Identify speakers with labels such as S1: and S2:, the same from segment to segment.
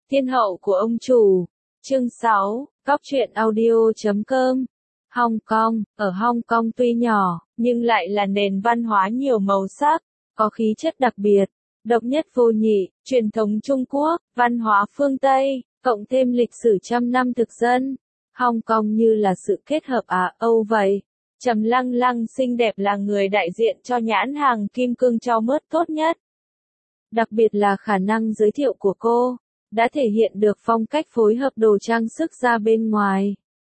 S1: Thiên hậu của ông chủ. Chương 6, Cóc truyện audio.com. Hong Kong, ở Hong Kong tuy nhỏ, nhưng lại là nền văn hóa nhiều màu sắc, có khí chất đặc biệt, độc nhất vô nhị, truyền thống Trung Quốc, văn hóa phương Tây, cộng thêm lịch sử trăm năm thực dân. Hong Kong như là sự kết hợp Á-Âu vậy. Trầm Lăng Lăng xinh đẹp là người đại diện cho nhãn hàng kim cương Chalmers tốt nhất. Đặc biệt là khả năng giới thiệu của cô, đã thể hiện được phong cách phối hợp đồ trang sức ra bên ngoài.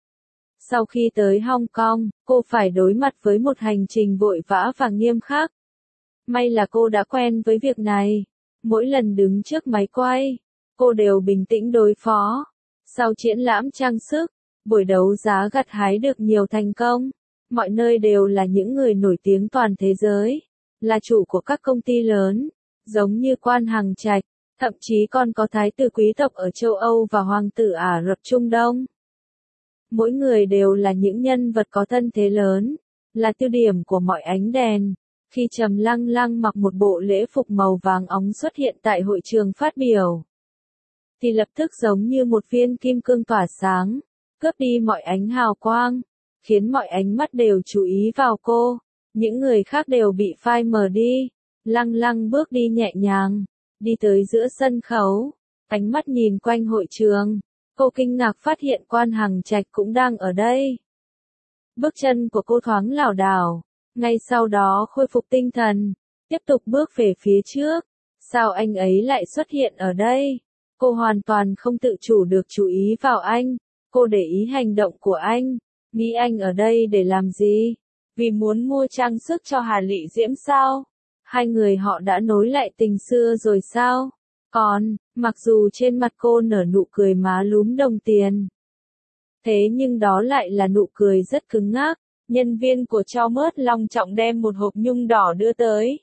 S1: Sau khi tới Hong Kong, cô phải đối mặt với một hành trình vội vã và nghiêm khắc. May là cô đã quen với việc này. Mỗi lần đứng trước máy quay, cô đều bình tĩnh đối phó. Sau triển lãm trang sức, buổi đấu giá gặt hái được nhiều thành công. Mọi nơi đều là những người nổi tiếng toàn thế giới, là chủ của các công ty lớn, giống như Quan Hằng Trạch, thậm chí còn có thái tử quý tộc ở châu Âu và hoàng tử Ả Rập Trung Đông. Mỗi người đều là những nhân vật có thân thế lớn, là tiêu điểm của mọi ánh đèn. Khi Trầm Lăng Lăng mặc một bộ lễ phục màu vàng óng xuất hiện tại hội trường phát biểu, thì lập tức giống như một viên kim cương tỏa sáng, cướp đi mọi ánh hào quang, khiến mọi ánh mắt đều chú ý vào cô. Những người khác đều bị phai mờ đi. Lăng Lăng bước đi nhẹ nhàng, đi tới giữa sân khấu, ánh mắt nhìn quanh hội trường. Cô kinh ngạc phát hiện Quan Hằng Trạch cũng đang ở đây. Bước chân của cô thoáng lảo đảo, ngay sau đó khôi phục tinh thần, tiếp tục bước về phía trước. Sao anh ấy lại xuất hiện ở đây? Cô hoàn toàn không tự chủ được chú ý vào anh. Cô để ý hành động của anh, nghĩ anh ở đây để làm gì? Vì muốn mua trang sức cho Hà Lị Diễm sao? Hai người họ đã nối lại tình xưa rồi sao? Còn, mặc dù trên mặt cô nở nụ cười má lúm đồng tiền, thế nhưng đó lại là nụ cười rất cứng ngắc. Nhân viên của Chalmers long trọng đem một hộp nhung đỏ đưa tới.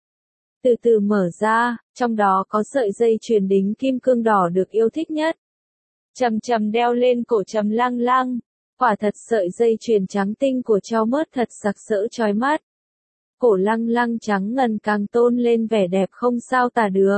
S1: Từ từ mở ra, trong đó có sợi dây chuyền đính kim cương đỏ được yêu thích nhất. Trầm Trầm đeo lên cổ Trầm Lăng Lăng. Quả thật sợi dây chuyền trắng tinh của Chalmers thật sặc sỡ chói mắt. Cổ Lăng Lăng trắng ngần càng tôn lên vẻ đẹp không sao tả được.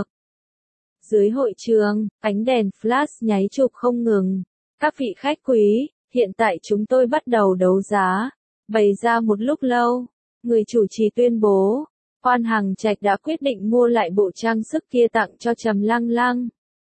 S1: Dưới hội trường, ánh đèn flash nháy chụp không ngừng. Các vị khách quý, hiện tại chúng tôi bắt đầu đấu giá. Bày ra một lúc lâu, người chủ trì tuyên bố, Quan Hằng Trạch đã quyết định mua lại bộ trang sức kia tặng cho Trầm Lăng Lăng.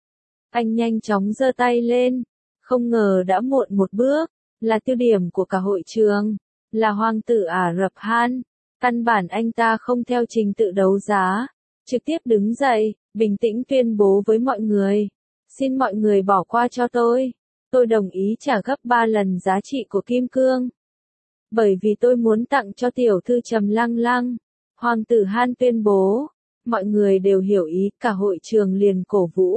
S1: Anh nhanh chóng giơ tay lên, không ngờ đã muộn một bước, là tiêu điểm của cả hội trường, là hoàng tử Ả Rập Han. Căn bản anh ta không theo trình tự đấu giá, trực tiếp đứng dậy, bình tĩnh tuyên bố với mọi người. Xin mọi người bỏ qua cho tôi đồng ý trả gấp 3 lần giá trị của kim cương. Bởi vì tôi muốn tặng cho tiểu thư Trầm Lăng Lăng. Hoàng tử Han tuyên bố, mọi người đều hiểu ý, cả hội trường liền cổ vũ.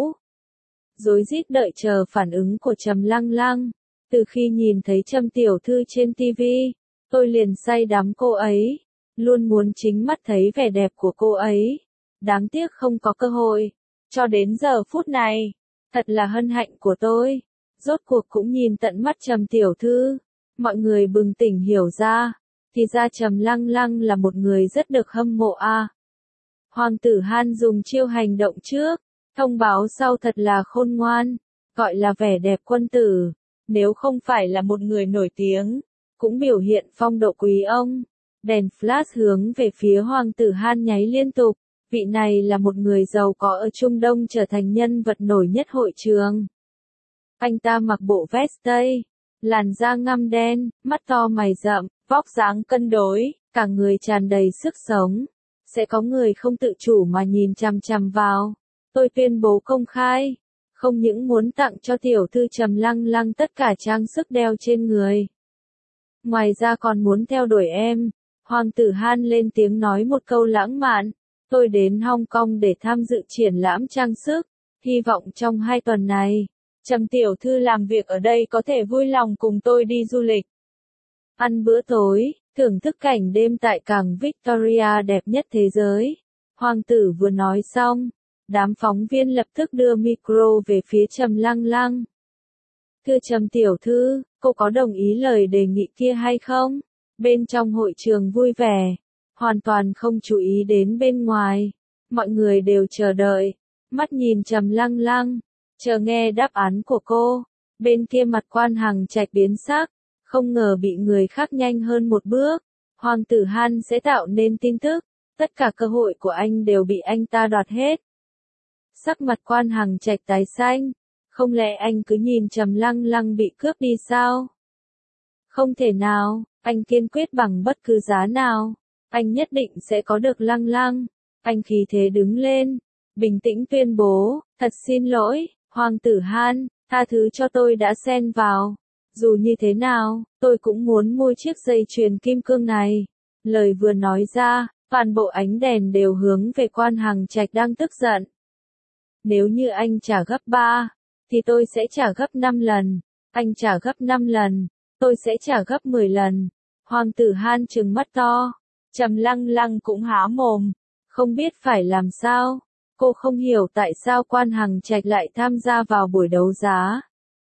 S1: Rối rít đợi chờ phản ứng của Trầm Lăng Lăng. Từ khi nhìn thấy Trầm tiểu thư trên TV, tôi liền say đắm cô ấy, luôn muốn chính mắt thấy vẻ đẹp của cô ấy. Đáng tiếc không có cơ hội. Cho đến giờ phút này, thật là hân hạnh của tôi. Rốt cuộc cũng nhìn tận mắt Trầm tiểu thư. Mọi người bừng tỉnh hiểu ra, thì ra Trầm Lăng Lăng là một người rất được hâm mộ a. Hoàng tử Han dùng chiêu hành động trước, thông báo sau thật là khôn ngoan, gọi là vẻ đẹp quân tử. Nếu không phải là một người nổi tiếng, cũng biểu hiện phong độ quý ông. Đèn flash hướng về phía Hoàng tử Han nháy liên tục. Vị này là một người giàu có ở Trung Đông trở thành nhân vật nổi nhất hội trường. Anh ta mặc bộ vest tây, làn da ngăm đen, mắt to mày rậm, vóc dáng cân đối, cả người tràn đầy sức sống. Sẽ có người không tự chủ mà nhìn chằm chằm vào. Tôi tuyên bố công khai, không những muốn tặng cho tiểu thư Trầm Lăng Lăng tất cả trang sức đeo trên người, ngoài ra còn muốn theo đuổi em. Hoàng tử Han lên tiếng nói một câu lãng mạn. Tôi đến Hong Kong để tham dự triển lãm trang sức, hy vọng trong 2 tuần này, Trầm tiểu thư làm việc ở đây có thể vui lòng cùng tôi đi du lịch. Ăn bữa tối, thưởng thức cảnh đêm tại cảng Victoria đẹp nhất thế giới. Hoàng tử vừa nói xong, đám phóng viên lập tức đưa micro về phía Trầm Lăng Lăng. Thưa Trầm tiểu thư, cô có đồng ý lời đề nghị kia hay không? Bên trong hội trường vui vẻ, hoàn toàn không chú ý đến bên ngoài. Mọi người đều chờ đợi, mắt nhìn Trầm Lăng Lăng. Chờ nghe đáp án của cô, bên kia mặt Quan Hằng Trạch biến sắc, không ngờ bị người khác nhanh hơn một bước. Hoàng tử Han sẽ tạo nên tin tức, tất cả cơ hội của anh đều bị anh ta đoạt hết. Sắc mặt Quan Hằng Trạch tái xanh, không lẽ anh cứ nhìn Trầm Lăng Lăng bị cướp đi sao? Không thể nào, anh kiên quyết bằng bất cứ giá nào, anh nhất định sẽ có được Lăng Lăng. Anh khí thế đứng lên, bình tĩnh tuyên bố, thật xin lỗi, Hoàng tử Han, tha thứ cho tôi đã xen vào. Dù như thế nào, tôi cũng muốn mua chiếc dây chuyền kim cương này. Lời vừa nói ra, toàn bộ ánh đèn đều hướng về Quan Hằng Trạch đang tức giận. Nếu như anh trả gấp 3, thì tôi sẽ trả gấp 5 lần. Anh trả gấp 5 lần, tôi sẽ trả gấp 10 lần. Hoàng tử Han trừng mắt to. Trầm Lăng Lăng cũng há mồm, không biết phải làm sao. Cô không hiểu tại sao Quan Hằng Trạch lại tham gia vào buổi đấu giá.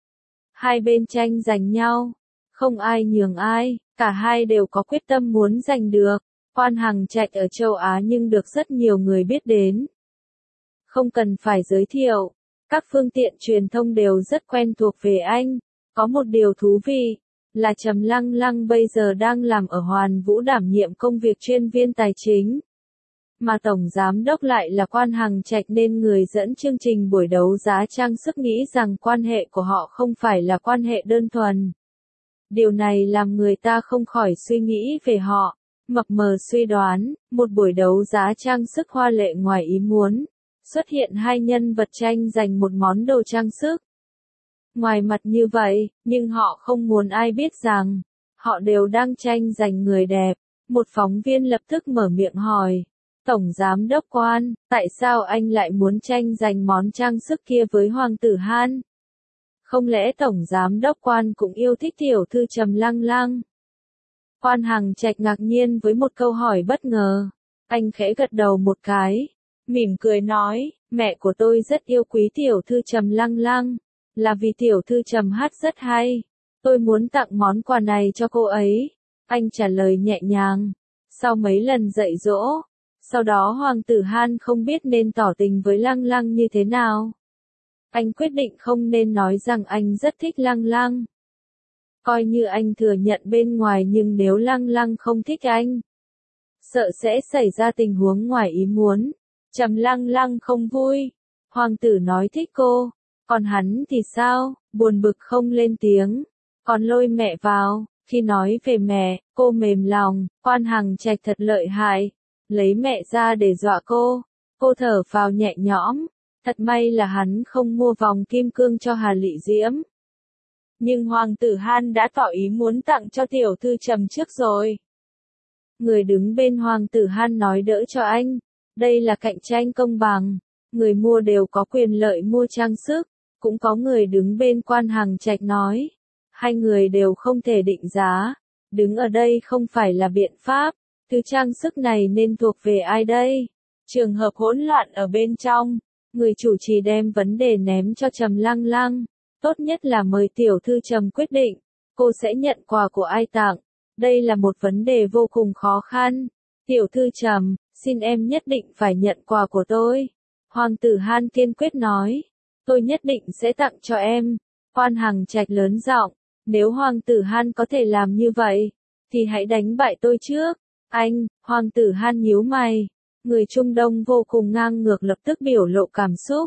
S1: Hai bên tranh giành nhau, không ai nhường ai, cả hai đều có quyết tâm muốn giành được. Quan Hằng Trạch ở châu Á nhưng được rất nhiều người biết đến. Không cần phải giới thiệu, các phương tiện truyền thông đều rất quen thuộc về anh. Có một điều thú vị, là Trầm Lăng Lăng bây giờ đang làm ở Hoàn Vũ đảm nhiệm công việc chuyên viên tài chính. Mà Tổng Giám Đốc lại là Quan Hằng Trạch nên người dẫn chương trình buổi đấu giá trang sức nghĩ rằng quan hệ của họ không phải là quan hệ đơn thuần. Điều này làm người ta không khỏi suy nghĩ về họ, mập mờ suy đoán, một buổi đấu giá trang sức hoa lệ ngoài ý muốn, xuất hiện hai nhân vật tranh giành một món đồ trang sức. Ngoài mặt như vậy, nhưng họ không muốn ai biết rằng, họ đều đang tranh giành người đẹp. Một phóng viên lập tức mở miệng hỏi. Tổng Giám Đốc Quan, tại sao anh lại muốn tranh giành món trang sức kia với Hoàng tử Han? Không lẽ Tổng Giám Đốc Quan cũng yêu thích tiểu thư Trầm Lăng Lăng? Quan Hằng Trạch ngạc nhiên với một câu hỏi bất ngờ. Anh khẽ gật đầu một cái, mỉm cười nói, mẹ của tôi rất yêu quý tiểu thư Trầm Lăng Lăng, là vì tiểu thư Trầm hát rất hay. Tôi muốn tặng món quà này cho cô ấy. Anh trả lời nhẹ nhàng. Sau mấy lần dạy dỗ, sau đó Hoàng tử Han không biết nên tỏ tình với Lăng Lăng như thế nào. Anh quyết định không nên nói rằng anh rất thích Lăng Lăng. Coi như anh thừa nhận bên ngoài nhưng nếu Lăng Lăng không thích anh, sợ sẽ xảy ra tình huống ngoài ý muốn. Trầm Lăng Lăng không vui. Hoàng tử nói thích cô, còn hắn thì sao, buồn bực không lên tiếng, còn lôi mẹ vào. Khi nói về mẹ, cô mềm lòng, Quan Hằng Trạch thật lợi hại, lấy mẹ ra để dọa cô. Cô thở phào nhẹ nhõm, thật may là hắn không mua vòng kim cương cho Hà Lị Diễm. Nhưng Hoàng tử Han đã tỏ ý muốn tặng cho tiểu thư Trầm trước rồi. Người đứng bên Hoàng tử Han nói đỡ cho anh, đây là cạnh tranh công bằng, người mua đều có quyền lợi mua trang sức. Cũng có người đứng bên Quan Hằng Trạch nói, hai người đều không thể định giá, đứng ở đây không phải là biện pháp, thứ trang sức này nên thuộc về ai đây? Trường hợp hỗn loạn ở bên trong, người chủ trì đem vấn đề ném cho Trầm Lăng Lăng, tốt nhất là mời tiểu thư Trầm quyết định, cô sẽ nhận quà của ai tặng, đây là một vấn đề vô cùng khó khăn. Tiểu thư Trầm, xin em nhất định phải nhận quà của tôi. Hoàng tử Han kiên quyết nói. Tôi nhất định sẽ tặng cho em. Quan Hằng Trạch lớn giọng, nếu Hoàng tử Han có thể làm như vậy, thì hãy đánh bại tôi trước. Anh, Hoàng tử Han nhíu mày. Người Trung Đông vô cùng ngang ngược lập tức biểu lộ cảm xúc.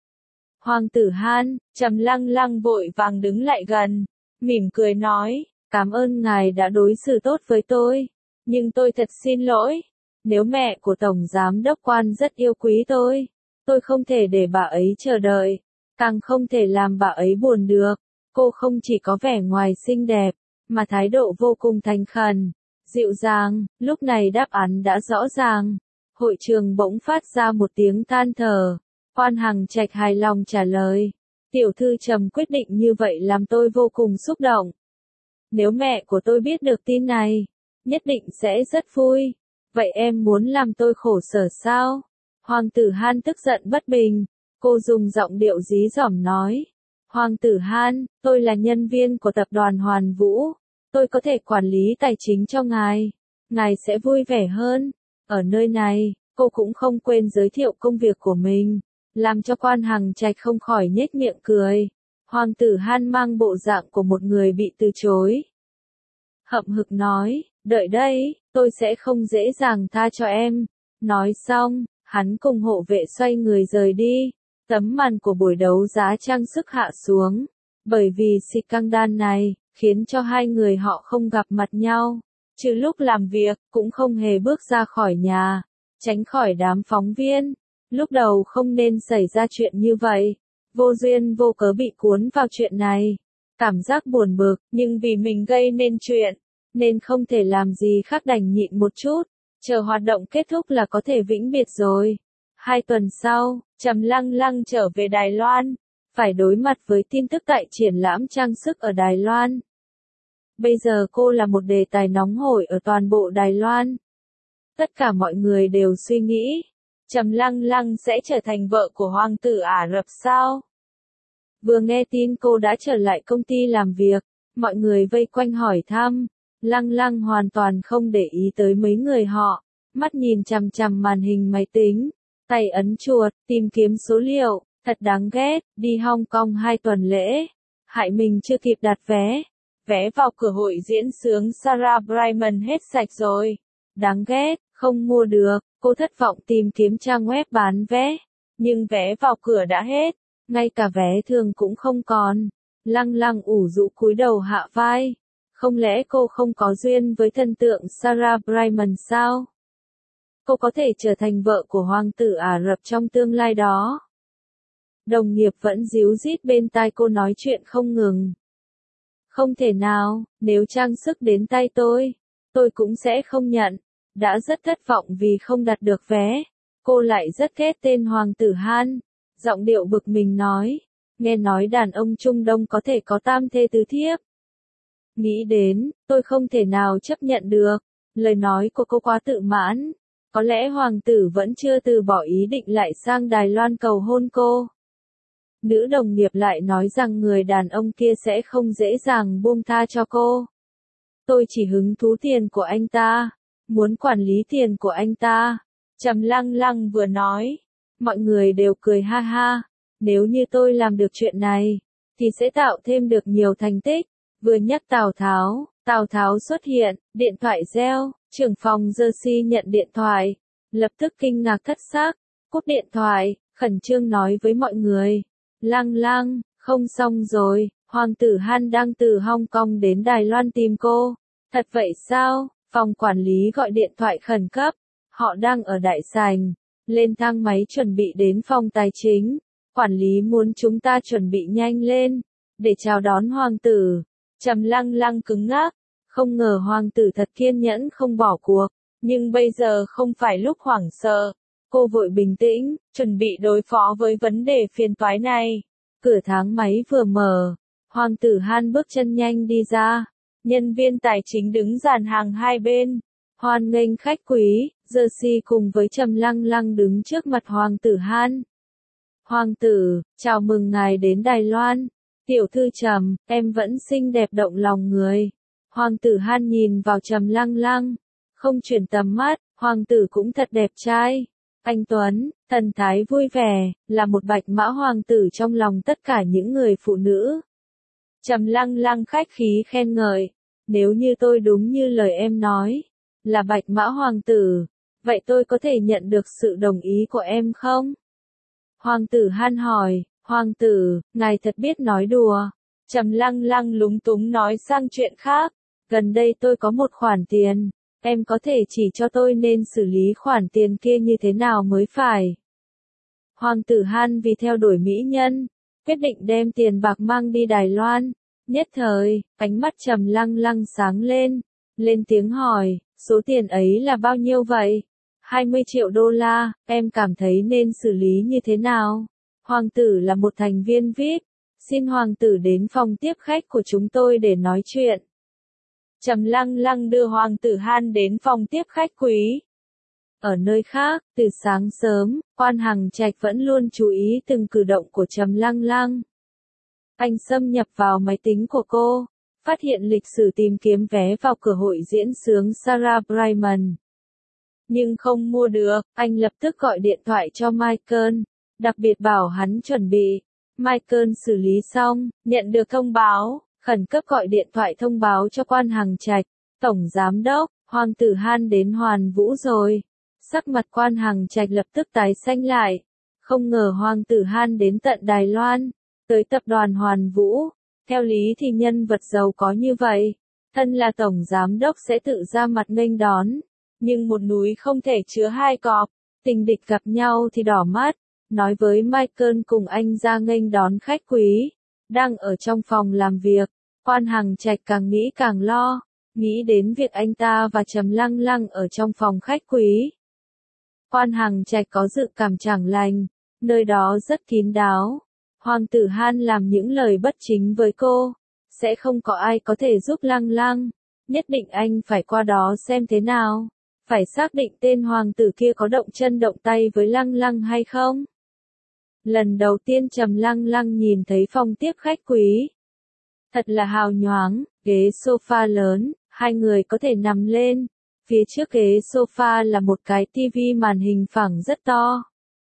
S1: Hoàng tử Han, Trầm Lăng Lăng vội vàng đứng lại gần, mỉm cười nói, cảm ơn ngài đã đối xử tốt với tôi, nhưng tôi thật xin lỗi, nếu mẹ của Tổng Giám Đốc Quan rất yêu quý tôi không thể để bà ấy chờ đợi, càng không thể làm bà ấy buồn được. Cô không chỉ có vẻ ngoài xinh đẹp, mà thái độ vô cùng thành khẩn, dịu dàng. Lúc này đáp án đã rõ ràng. Hội trường bỗng phát ra một tiếng than thở. Quan Hằng Trạch hài lòng trả lời. Tiểu thư Trầm quyết định như vậy làm tôi vô cùng xúc động. Nếu mẹ của tôi biết được tin này, nhất định sẽ rất vui. Vậy em muốn làm tôi khổ sở sao? Hoàng tử Han tức giận bất bình. Cô dùng giọng điệu dí dỏm nói. Hoàng tử Han, tôi là nhân viên của tập đoàn Hoàn Vũ. Tôi có thể quản lý tài chính cho ngài. Ngài sẽ vui vẻ hơn. Ở nơi này, cô cũng không quên giới thiệu công việc của mình. làm cho Quan Hằng Trạch không khỏi nhếch miệng cười. Hoàng tử Han mang bộ dạng của một người bị từ chối. Hậm hực nói, đợi đây, tôi sẽ không dễ dàng tha cho em. Nói xong, hắn cùng hộ vệ xoay người rời đi. Tấm màn của buổi đấu giá trang sức hạ xuống. Bởi vì scandal này, khiến cho hai người họ không gặp mặt nhau. Trừ lúc làm việc, cũng không hề bước ra khỏi nhà. Tránh khỏi đám phóng viên. Lúc đầu không nên xảy ra chuyện như vậy. Vô duyên vô cớ bị cuốn vào chuyện này. Cảm giác buồn bực, nhưng vì mình gây nên chuyện, nên không thể làm gì khác đành nhịn một chút. Chờ hoạt động kết thúc là có thể vĩnh biệt rồi. 2 tuần sau, Trầm Lăng Lăng trở về Đài Loan. Phải đối mặt với tin tức tại triển lãm trang sức ở Đài Loan. Bây giờ cô là một đề tài nóng hổi ở toàn bộ Đài Loan. Tất cả mọi người đều suy nghĩ, Trầm Lăng Lăng sẽ trở thành vợ của hoàng tử Ả Rập sao? Vừa nghe tin cô đã trở lại công ty làm việc, mọi người vây quanh hỏi thăm. Lăng Lăng hoàn toàn không để ý tới mấy người họ, mắt nhìn chằm chằm màn hình máy tính, tay ấn chuột, tìm kiếm số liệu, thật đáng ghét, đi Hong Kong 2 tuần lễ, hại mình chưa kịp đặt vé. Vé vào cửa hội diễn sướng Sarah Brightman hết sạch rồi. Đáng ghét, không mua được, cô thất vọng tìm kiếm trang web bán vé. Nhưng vé vào cửa đã hết, ngay cả vé thường cũng không còn. Lăng Lăng ủ rũ cúi đầu hạ vai. Không lẽ cô không có duyên với thần tượng Sarah Brightman sao? Cô có thể trở thành vợ của hoàng tử Ả Rập trong tương lai đó. Đồng nghiệp vẫn díu dít bên tai cô nói chuyện không ngừng. Không thể nào, nếu trang sức đến tay tôi cũng sẽ không nhận. Đã rất thất vọng vì không đặt được vé. Cô lại rất ghét tên hoàng tử Han. Giọng điệu bực mình nói. Nghe nói đàn ông Trung Đông có thể có tam thê tứ thiếp. Nghĩ đến, tôi không thể nào chấp nhận được. Lời nói của cô quá tự mãn. Có lẽ hoàng tử vẫn chưa từ bỏ ý định lại sang Đài Loan cầu hôn cô. Nữ đồng nghiệp lại nói rằng người đàn ông kia sẽ không dễ dàng buông tha cho cô. Tôi chỉ hứng thú tiền của anh ta, muốn quản lý tiền của anh ta. Trầm Lăng Lăng vừa nói, mọi người đều cười ha ha. Nếu như tôi làm được chuyện này, thì sẽ tạo thêm được nhiều thành tích. Vừa nhắc Tào Tháo xuất hiện, điện thoại reo, trưởng phòng Jersey nhận điện thoại, lập tức kinh ngạc thất xác, cúp điện thoại, khẩn trương nói với mọi người. Lăng Lăng, không xong rồi, hoàng tử Han đang từ Hong Kong đến Đài Loan tìm cô. Thật vậy sao? Phòng quản lý gọi điện thoại khẩn cấp. Họ đang ở đại sảnh, lên thang máy chuẩn bị đến phòng tài chính. Quản lý muốn chúng ta chuẩn bị nhanh lên, để chào đón hoàng tử. Trầm Lăng Lăng cứng ngắc, không ngờ hoàng tử thật kiên nhẫn không bỏ cuộc. Nhưng bây giờ không phải lúc hoảng sợ. Cô vội bình tĩnh, chuẩn bị đối phó với vấn đề phiền toái này. Cửa thang máy vừa mở, hoàng tử Han bước chân nhanh đi ra. Nhân viên tài chính đứng dàn hàng hai bên, hoan nghênh khách quý. Jersey cùng với Trầm Lăng Lăng đứng trước mặt hoàng tử Han. Hoàng tử, chào mừng ngài đến Đài Loan. Tiểu thư Trầm, em vẫn xinh đẹp động lòng người. Hoàng tử Han nhìn vào Trầm Lăng Lăng, không chuyển tầm mắt. Hoàng tử cũng thật đẹp trai. Anh Tuấn, thần thái vui vẻ, là một bạch mã hoàng tử trong lòng tất cả những người phụ nữ. Trầm Lăng Lăng khách khí khen ngợi. Nếu như tôi đúng như lời em nói, là bạch mã hoàng tử, vậy tôi có thể nhận được sự đồng ý của em không? Hoàng tử Han hỏi, hoàng tử, ngài thật biết nói đùa. Trầm Lăng Lăng lúng túng nói sang chuyện khác. Gần đây tôi có một khoản tiền. Em có thể chỉ cho tôi nên xử lý khoản tiền kia như thế nào mới phải. Hoàng tử Han vì theo đuổi mỹ nhân, quyết định đem tiền bạc mang đi Đài Loan. Nhất thời, ánh mắt Trầm Lăng Lăng sáng lên tiếng hỏi, số tiền ấy là bao nhiêu vậy? 20 triệu đô la, em cảm thấy nên xử lý như thế nào? Hoàng tử là một thành viên VIP, xin hoàng tử đến phòng tiếp khách của chúng tôi để nói chuyện. Trầm Lăng Lăng đưa hoàng tử Han đến phòng tiếp khách quý. Ở nơi khác, từ sáng sớm, Quan Hằng Trạch vẫn luôn chú ý từng cử động của Trầm Lăng Lăng. Anh xâm nhập vào máy tính của cô, phát hiện lịch sử tìm kiếm vé vào cửa hội diễn sướng Sarah Brightman. Nhưng không mua được, anh lập tức gọi điện thoại cho Michael. đặc biệt bảo hắn chuẩn bị. Michael xử lý xong, nhận được thông báo, khẩn cấp gọi điện thoại thông báo cho quan Hằng Trạch, tổng giám đốc, Hoàng tử Han đến Hoàn Vũ rồi. Sắc mặt quan Hằng Trạch lập tức tái xanh lại. Không ngờ Hoàng tử Han đến tận Đài Loan, tới tập đoàn Hoàn Vũ. Theo lý thì nhân vật giàu có như vậy, thân là tổng giám đốc sẽ tự ra mặt nghênh đón. Nhưng một núi không thể chứa hai cọp, tình địch gặp nhau thì đỏ mắt. Nói với Michael cùng anh ra nghênh đón khách quý. Đang ở trong phòng làm việc, quan Hằng Trạch càng nghĩ càng lo, nghĩ đến việc anh ta và Trầm Lăng Lăng ở trong phòng khách quý. Quan Hằng Trạch có dự cảm chẳng lành, nơi đó rất kín đáo. Hoàng tử Han làm những lời bất chính với cô, sẽ không có ai có thể giúp Lăng Lăng, nhất định anh phải qua đó xem thế nào, phải xác định tên hoàng tử kia có động chân động tay với Lăng Lăng hay không. Lần đầu tiên Trầm Lăng Lăng nhìn thấy phòng tiếp khách quý. Thật là hào nhoáng, ghế sofa lớn, hai người có thể nằm lên. Phía trước ghế sofa là một cái tivi màn hình phẳng rất to.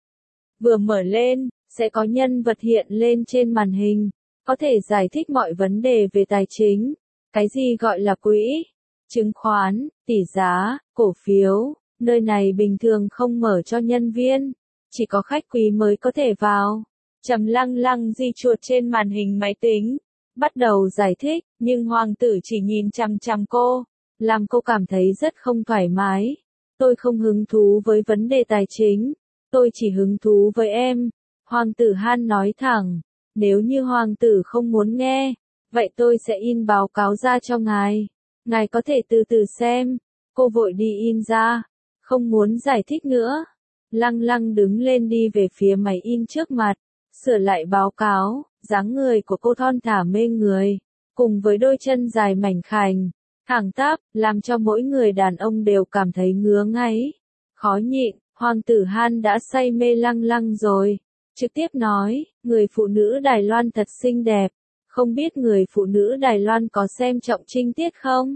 S1: Vừa mở lên, sẽ có nhân vật hiện lên trên màn hình, có thể giải thích mọi vấn đề về tài chính. Cái gì gọi là quỹ, chứng khoán, tỷ giá, cổ phiếu, nơi này bình thường không mở cho nhân viên, chỉ có khách quý mới có thể vào. Trầm Lăng Lăng di chuột trên màn hình máy tính, bắt đầu giải thích, nhưng hoàng tử chỉ nhìn chằm chằm cô, làm cô cảm thấy rất không thoải mái. Tôi không hứng thú với vấn đề tài chính, tôi chỉ hứng thú với em. Hoàng tử Han nói thẳng, nếu như hoàng tử không muốn nghe, vậy tôi sẽ in báo cáo ra cho ngài. Ngài có thể từ từ xem. Cô vội đi in ra, không muốn giải thích nữa. Lăng Lăng đứng lên đi về phía máy in trước mặt, sửa lại báo cáo. Dáng người của cô thon thả mê người, cùng với đôi chân dài mảnh khảnh, thẳng tắp, làm cho mỗi người đàn ông đều cảm thấy ngứa ngáy, khó nhịn. Hoàng tử Han đã say mê Lăng Lăng rồi, trực tiếp nói, người phụ nữ Đài Loan thật xinh đẹp, không biết người phụ nữ Đài Loan có xem trọng Trinh Tiết không?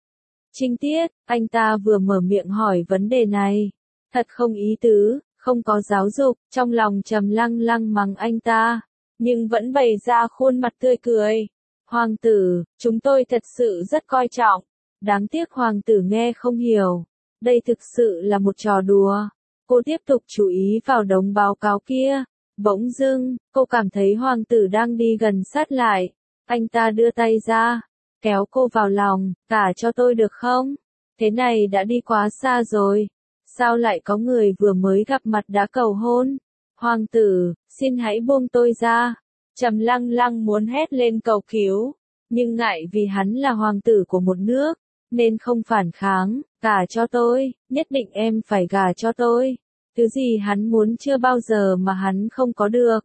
S1: Trinh Tiết, anh ta vừa mở miệng hỏi vấn đề này, thật không ý tứ, không có giáo dục. Trong lòng Trầm Lăng Lăng mắng anh ta, nhưng vẫn bày ra khuôn mặt tươi cười. Hoàng tử, chúng tôi thật sự rất coi trọng. Đáng tiếc hoàng tử nghe không hiểu. Đây thực sự là một trò đùa. Cô tiếp tục chú ý vào đống báo cáo kia. Bỗng dưng, cô cảm thấy hoàng tử đang đi gần sát lại. Anh ta đưa tay ra, kéo cô vào lòng, gả cho tôi được không? Thế này đã đi quá xa rồi. Sao lại có người vừa mới gặp mặt đã cầu hôn? Hoàng tử, xin hãy buông tôi ra. Trầm Lăng Lăng muốn hét lên cầu cứu, nhưng ngại vì hắn là hoàng tử của một nước, nên không phản kháng. Gả cho tôi, nhất định em phải gả cho tôi. Thứ gì hắn muốn chưa bao giờ mà hắn không có được.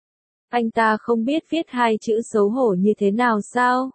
S1: Anh ta không biết viết hai chữ xấu hổ như thế nào sao?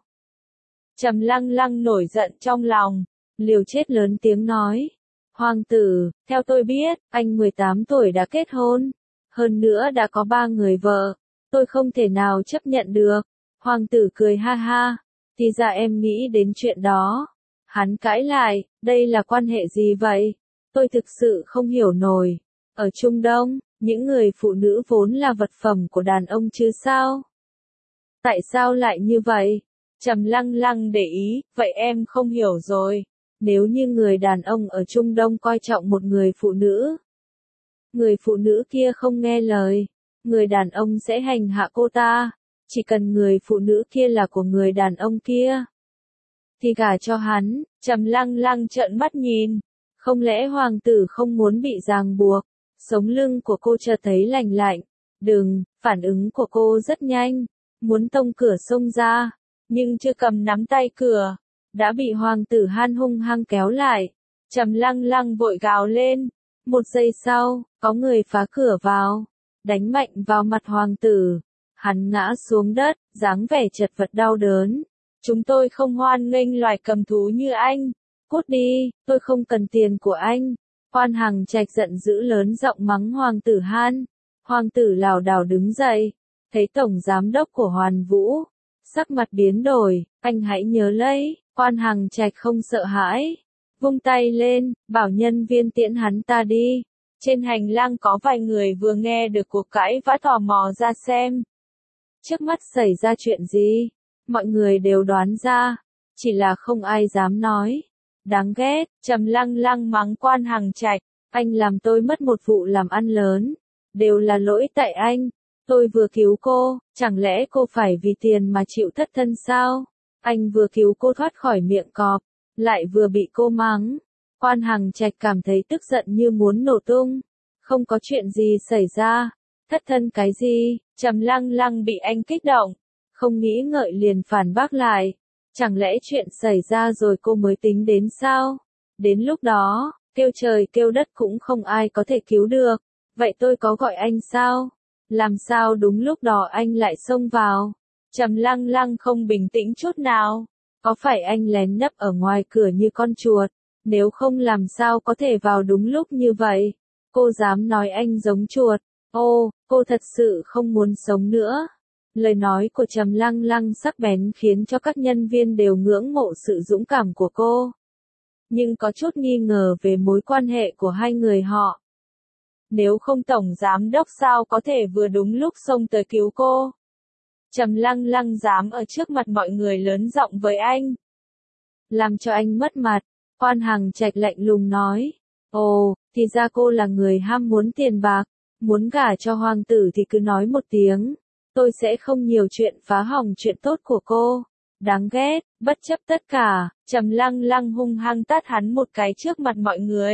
S1: Trầm Lăng Lăng nổi giận trong lòng, liều chết lớn tiếng nói. Hoàng tử, theo tôi biết, anh 18 tuổi đã kết hôn, hơn nữa đã có 3 người vợ, tôi không thể nào chấp nhận được. Hoàng tử cười ha ha, thì ra em nghĩ đến chuyện đó. Hắn cãi lại, đây là quan hệ gì vậy? Tôi thực sự không hiểu nổi. Ở Trung Đông, những người phụ nữ vốn là vật phẩm của đàn ông chứ sao? Tại sao lại như vậy? Trầm Lăng Lăng để ý, vậy em không hiểu rồi. Nếu như người đàn ông ở Trung Đông coi trọng một người phụ nữ kia không nghe lời, người đàn ông sẽ hành hạ cô ta. Chỉ cần người phụ nữ kia là của người đàn ông kia, thì gả cho hắn. Trầm Lăng Lăng trợn mắt nhìn, không lẽ hoàng tử không muốn bị ràng buộc? Sống lưng của cô chợt thấy lạnh lạnh. Đừng, phản ứng của cô rất nhanh, muốn tông cửa xông ra, nhưng chưa cầm nắm tay cửa, đã bị hoàng tử Han hung hăng kéo lại. Trầm Lăng Lăng vội gào lên. Một giây sau, có người phá cửa vào, đánh mạnh vào mặt hoàng tử. Hắn ngã xuống đất, dáng vẻ chật vật đau đớn. Chúng tôi không hoan nghênh loài cầm thú như anh. Cút đi, tôi không cần tiền của anh. Quan Hằng Trạch giận dữ lớn giọng mắng hoàng tử Han. Hoàng tử lảo đảo đứng dậy, thấy tổng giám đốc của Hoàn Vũ, sắc mặt biến đổi. Anh hãy nhớ lấy, Quan Hằng Trạch không sợ hãi, vung tay lên, bảo nhân viên tiễn hắn ta đi. Trên hành lang có vài người vừa nghe được cuộc cãi vã tò mò ra xem. Trước mắt xảy ra chuyện gì? Mọi người đều đoán ra, chỉ là không ai dám nói. Đáng ghét, Trầm Lăng Lăng mắng Quan Hằng Trạch, anh làm tôi mất một vụ làm ăn lớn, đều là lỗi tại anh. Tôi vừa cứu cô, chẳng lẽ cô phải vì tiền mà chịu thất thân sao? Anh vừa cứu cô thoát khỏi miệng cọp, lại vừa bị cô mắng. Quan Hằng Trạch cảm thấy tức giận như muốn nổ tung. Không có chuyện gì xảy ra. Thất thân cái gì? Trầm Lăng Lăng bị anh kích động. Không nghĩ ngợi liền phản bác lại. Chẳng lẽ chuyện xảy ra rồi cô mới tính đến sao? Đến lúc đó, kêu trời kêu đất cũng không ai có thể cứu được. Vậy tôi có gọi anh sao? Làm sao đúng lúc đó anh lại xông vào? Trầm Lăng Lăng không bình tĩnh chút nào. Có phải anh lén nấp ở ngoài cửa như con chuột? Nếu không làm sao có thể vào đúng lúc như vậy? Cô dám nói anh giống chuột. Ô, cô thật sự không muốn sống nữa. Lời nói của Trầm Lăng Lăng sắc bén khiến cho các nhân viên đều ngưỡng mộ sự dũng cảm của cô. Nhưng có chút nghi ngờ về mối quan hệ của hai người họ. Nếu không tổng giám đốc sao có thể vừa đúng lúc xông tới cứu cô? Trầm Lăng Lăng dám ở trước mặt mọi người lớn giọng với anh. Làm cho anh mất mặt, Quan Hằng Trạch lạnh lùng nói. Ồ, thì ra cô là người ham muốn tiền bạc, muốn gả cho hoàng tử thì cứ nói một tiếng. Tôi sẽ không nhiều chuyện phá hỏng chuyện tốt của cô. Đáng ghét, bất chấp tất cả, Trầm Lăng Lăng hung hăng tát hắn một cái trước mặt mọi người.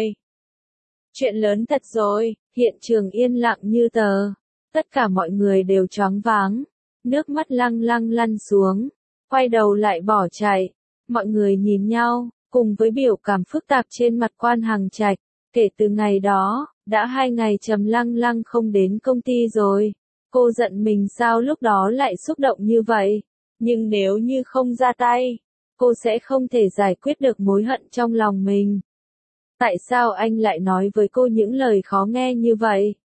S1: Chuyện lớn thật rồi, hiện trường yên lặng như tờ. Tất cả mọi người đều choáng váng. Nước mắt Lăng Lăng lăn xuống. Quay đầu lại bỏ chạy. Mọi người nhìn nhau, cùng với biểu cảm phức tạp trên mặt Quan Hằng Trạch. Kể từ ngày đó, đã 2 ngày Trầm Lăng Lăng không đến công ty rồi. Cô giận mình sao lúc đó lại xúc động như vậy. Nhưng nếu như không ra tay, cô sẽ không thể giải quyết được mối hận trong lòng mình. Tại sao anh lại nói với cô những lời khó nghe như vậy?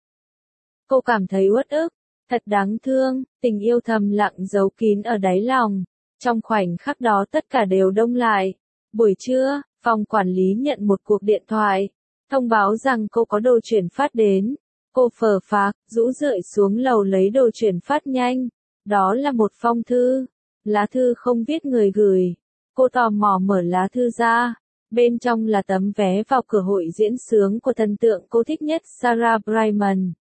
S1: Cô cảm thấy uất ức, thật đáng thương, tình yêu thầm lặng giấu kín ở đáy lòng. Trong khoảnh khắc đó tất cả đều đông lại. Buổi trưa, phòng quản lý nhận một cuộc điện thoại, thông báo rằng cô có đồ chuyển phát đến. Cô phờ phạc, rũ rượi xuống lầu lấy đồ chuyển phát nhanh. Đó là một phong thư. Lá thư không viết người gửi. Cô tò mò mở lá thư ra. Bên trong là tấm vé vào cửa hội diễn xướng của thần tượng cô thích nhất Sarah Brightman.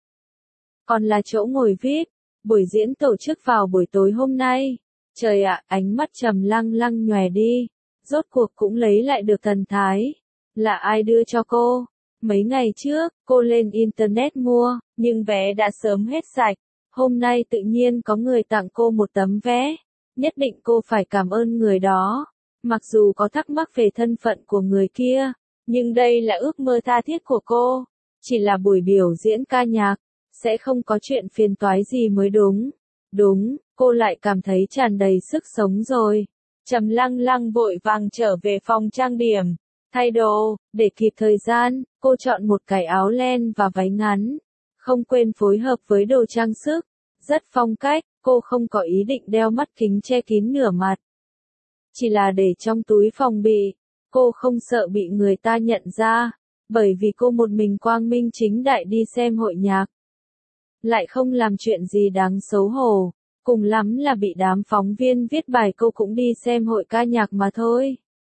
S1: Còn là chỗ ngồi viết. Buổi diễn tổ chức vào buổi tối hôm nay. Trời ạ, ánh mắt Trầm Lăng Lăng nhòe đi. Rốt cuộc cũng lấy lại được thần thái. Là ai đưa cho cô? Mấy ngày trước, cô lên Internet mua, nhưng vé đã sớm hết sạch. Hôm nay tự nhiên có người tặng cô một tấm vé. Nhất định cô phải cảm ơn người đó. Mặc dù có thắc mắc về thân phận của người kia, nhưng đây là ước mơ tha thiết của cô. Chỉ là buổi biểu diễn ca nhạc, sẽ không có chuyện phiền toái gì mới đúng. Đúng, cô lại cảm thấy tràn đầy sức sống rồi. Trầm Lăng Lăng vội vàng trở về phòng trang điểm. Thay đồ, để kịp thời gian, cô chọn một cái áo len và váy ngắn. Không quên phối hợp với đồ trang sức. Rất phong cách, cô không có ý định đeo mắt kính che kín nửa mặt. Chỉ là để trong túi phòng bị. Cô không sợ bị người ta nhận ra. Bởi vì cô một mình quang minh chính đại đi xem hội nhạc. Lại không làm chuyện gì đáng xấu hổ. Cùng lắm là bị đám phóng viên viết bài cô cũng đi xem hội ca nhạc mà thôi.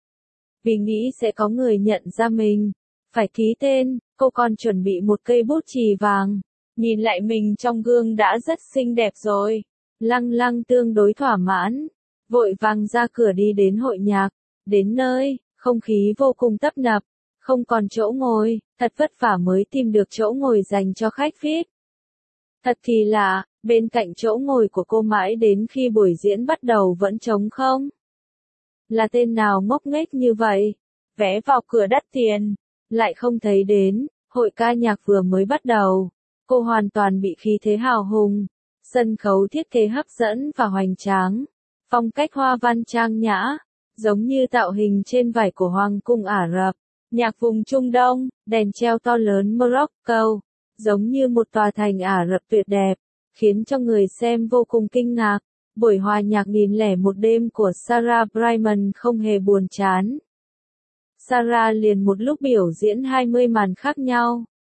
S1: Vì nghĩ sẽ có người nhận ra mình, phải ký tên, cô còn chuẩn bị một cây bút chì vàng. Nhìn lại mình trong gương đã rất xinh đẹp rồi. Lăng Lăng tương đối thỏa mãn, vội vàng ra cửa đi đến hội nhạc. Đến nơi, không khí vô cùng tấp nập, không còn chỗ ngồi, thật vất vả mới tìm được chỗ ngồi dành cho khách VIP. Thật kỳ lạ, bên cạnh chỗ ngồi của cô mãi đến khi buổi diễn bắt đầu vẫn trống không. Là tên nào ngốc nghếch như vậy? Vé vào cửa đắt tiền, lại không thấy đến, hội ca nhạc vừa mới bắt đầu. Cô hoàn toàn bị khí thế hào hùng, sân khấu thiết kế hấp dẫn và hoành tráng. Phong cách hoa văn trang nhã, giống như tạo hình trên vải của Hoàng cung Ả Rập. Nhạc vùng Trung Đông, đèn treo to lớn Morocco, giống như một tòa thành Ả Rập tuyệt đẹp, khiến cho người xem vô cùng kinh ngạc. Buổi hòa nhạc 1001 đêm của Sarah Brightman không hề buồn chán. Sarah liền một lúc biểu diễn 20 màn khác nhau,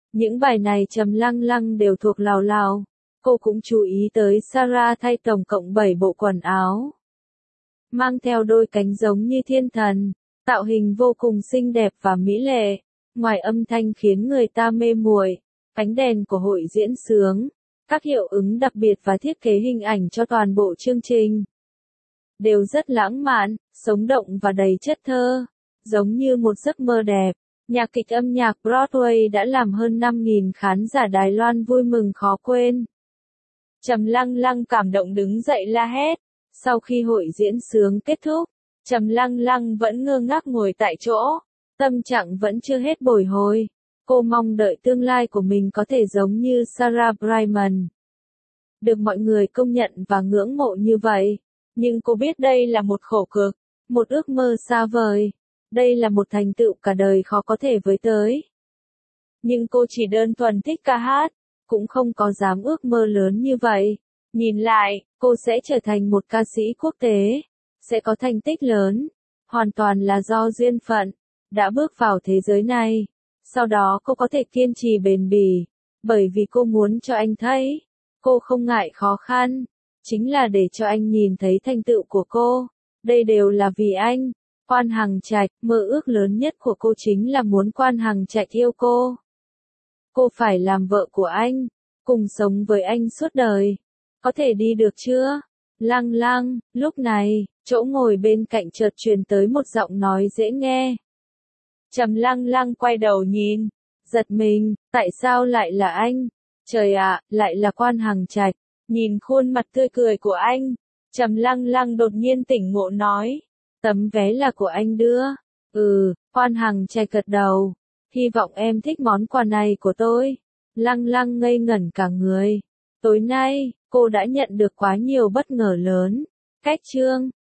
S1: Những bài này Trầm Lăng Lăng đều thuộc lào lào. Cô cũng chú ý tới Sarah thay tổng cộng 7 bộ quần áo. Mang theo đôi cánh giống như thiên thần, tạo hình vô cùng xinh đẹp và mỹ lệ. Ngoài âm thanh khiến người ta mê muội, ánh đèn của hội diễn sướng, các hiệu ứng đặc biệt và thiết kế hình ảnh cho toàn bộ chương trình đều rất lãng mạn, sống động và đầy chất thơ, giống như một giấc mơ đẹp. Nhạc kịch âm nhạc Broadway đã làm hơn 5.000 khán giả Đài Loan vui mừng khó quên. Trầm Lăng Lăng cảm động đứng dậy la hét. Sau khi hội diễn sướng kết thúc, Trầm Lăng Lăng vẫn ngơ ngác ngồi tại chỗ, tâm trạng vẫn chưa hết bồi hồi. Cô mong đợi tương lai của mình có thể giống như Sarah Brightman, được mọi người công nhận và ngưỡng mộ như vậy. Nhưng cô biết đây là một khổ cực, một ước mơ xa vời. Đây là một thành tựu cả đời khó có thể với tới. Nhưng cô chỉ đơn thuần thích ca hát, cũng không có dám ước mơ lớn như vậy. Nhìn lại, cô sẽ trở thành một ca sĩ quốc tế, sẽ có thành tích lớn, hoàn toàn là do duyên phận, đã bước vào thế giới này. Sau đó cô có thể kiên trì bền bỉ, bởi vì cô muốn cho anh thấy, cô không ngại khó khăn, chính là để cho anh nhìn thấy thành tựu của cô. Đây đều là vì anh. Quan Hằng Trạch, mơ ước lớn nhất của cô chính là muốn Quan Hằng Trạch yêu cô. Cô phải làm vợ của anh, cùng sống với anh suốt đời. Có thể đi được chưa? Lăng Lăng, lúc này, chỗ ngồi bên cạnh chợt truyền tới một giọng nói dễ nghe. Trầm Lăng Lăng quay đầu nhìn, giật mình, tại sao lại là anh? Trời ạ, lại là Quan Hằng Trạch. Nhìn khuôn mặt tươi cười của anh, Trầm Lăng Lăng đột nhiên tỉnh ngộ nói, tấm vé là của anh đưa. Quan Hằng Trạch gật đầu, hy vọng em thích món quà này của tôi. Lăng Lăng ngây ngẩn cả người. Tối nay, cô đã nhận được quá nhiều bất ngờ lớn. Cách chương